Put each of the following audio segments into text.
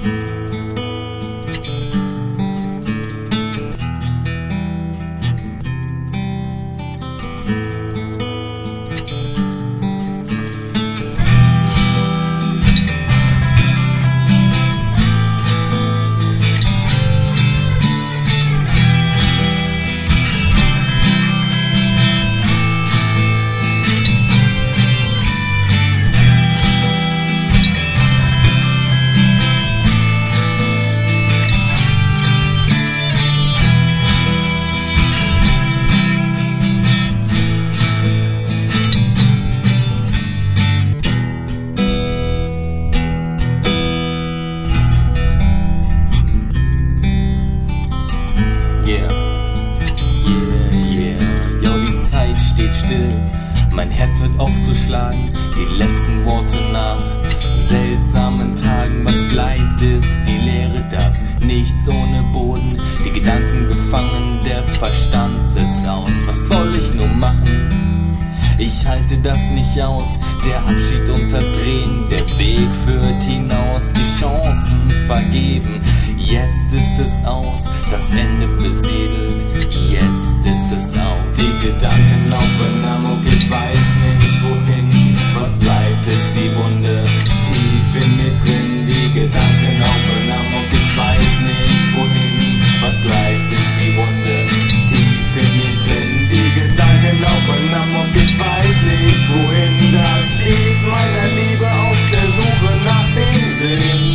Still, mein Herz hört auf zu schlagen, die letzten Worte nach seltsamen Tagen. Was bleibt ist die Leere, das Nichts ohne Boden, die Gedanken gefangen, der Verstand sitzt aus. Was soll ich nur machen? Ich halte das nicht aus, der Abschied unter Tränen, der Weg führt hinaus, die Chancen vergeben. Jetzt ist es aus, das Ende besiedelt, jetzt ist es aus. Die Gedanken laufen amok, ich weiß nicht wohin, was bleibt ist die Wunde, tief in mir drin. Die Gedanken laufen amok, ich weiß nicht wohin, was bleibt ist die Wunde, tief in mir drin. Die Gedanken laufen amok, ich weiß nicht wohin, das Lied meiner Liebe auf der Suche nach dem Sinn.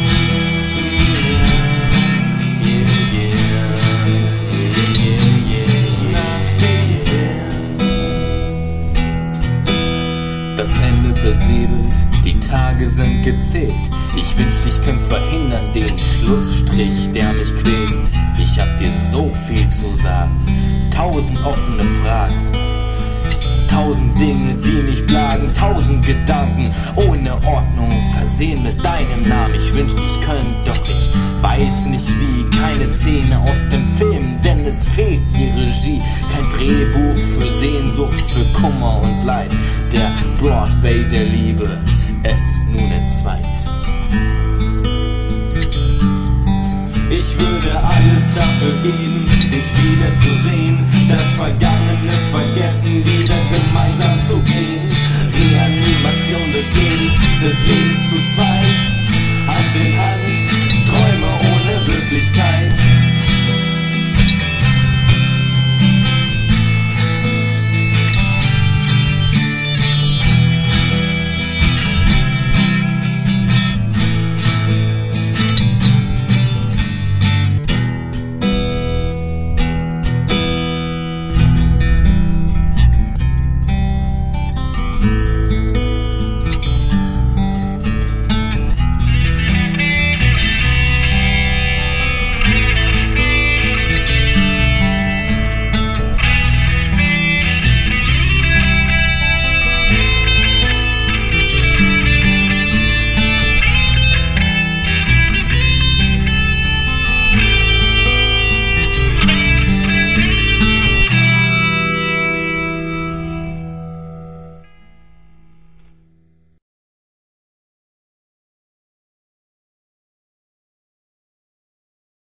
Das Ende besiedelt, die Tage sind gezählt. Ich wünschte, ich könnte verhindern den Schlussstrich, der mich quält. Ich hab dir so viel zu sagen, 1000 offene Fragen, 1000 Dinge, die mich plagen, 1000 Gedanken ohne Ordnung, versehen mit deinem Namen. Ich wünschte, ich könnte, doch ich weiß nicht wie. Keine Szene aus dem Film, denn es fehlt die Regie. Kein Drehbuch für Sehnsucht, für Kummer und Leid. Der Broadway der Liebe, es ist nun entzweit. Ich würde alles dafür geben, dich wieder zu sehen, das Vergangene vergessen, wieder gemeinsam zu gehen. Reanimation des Lebens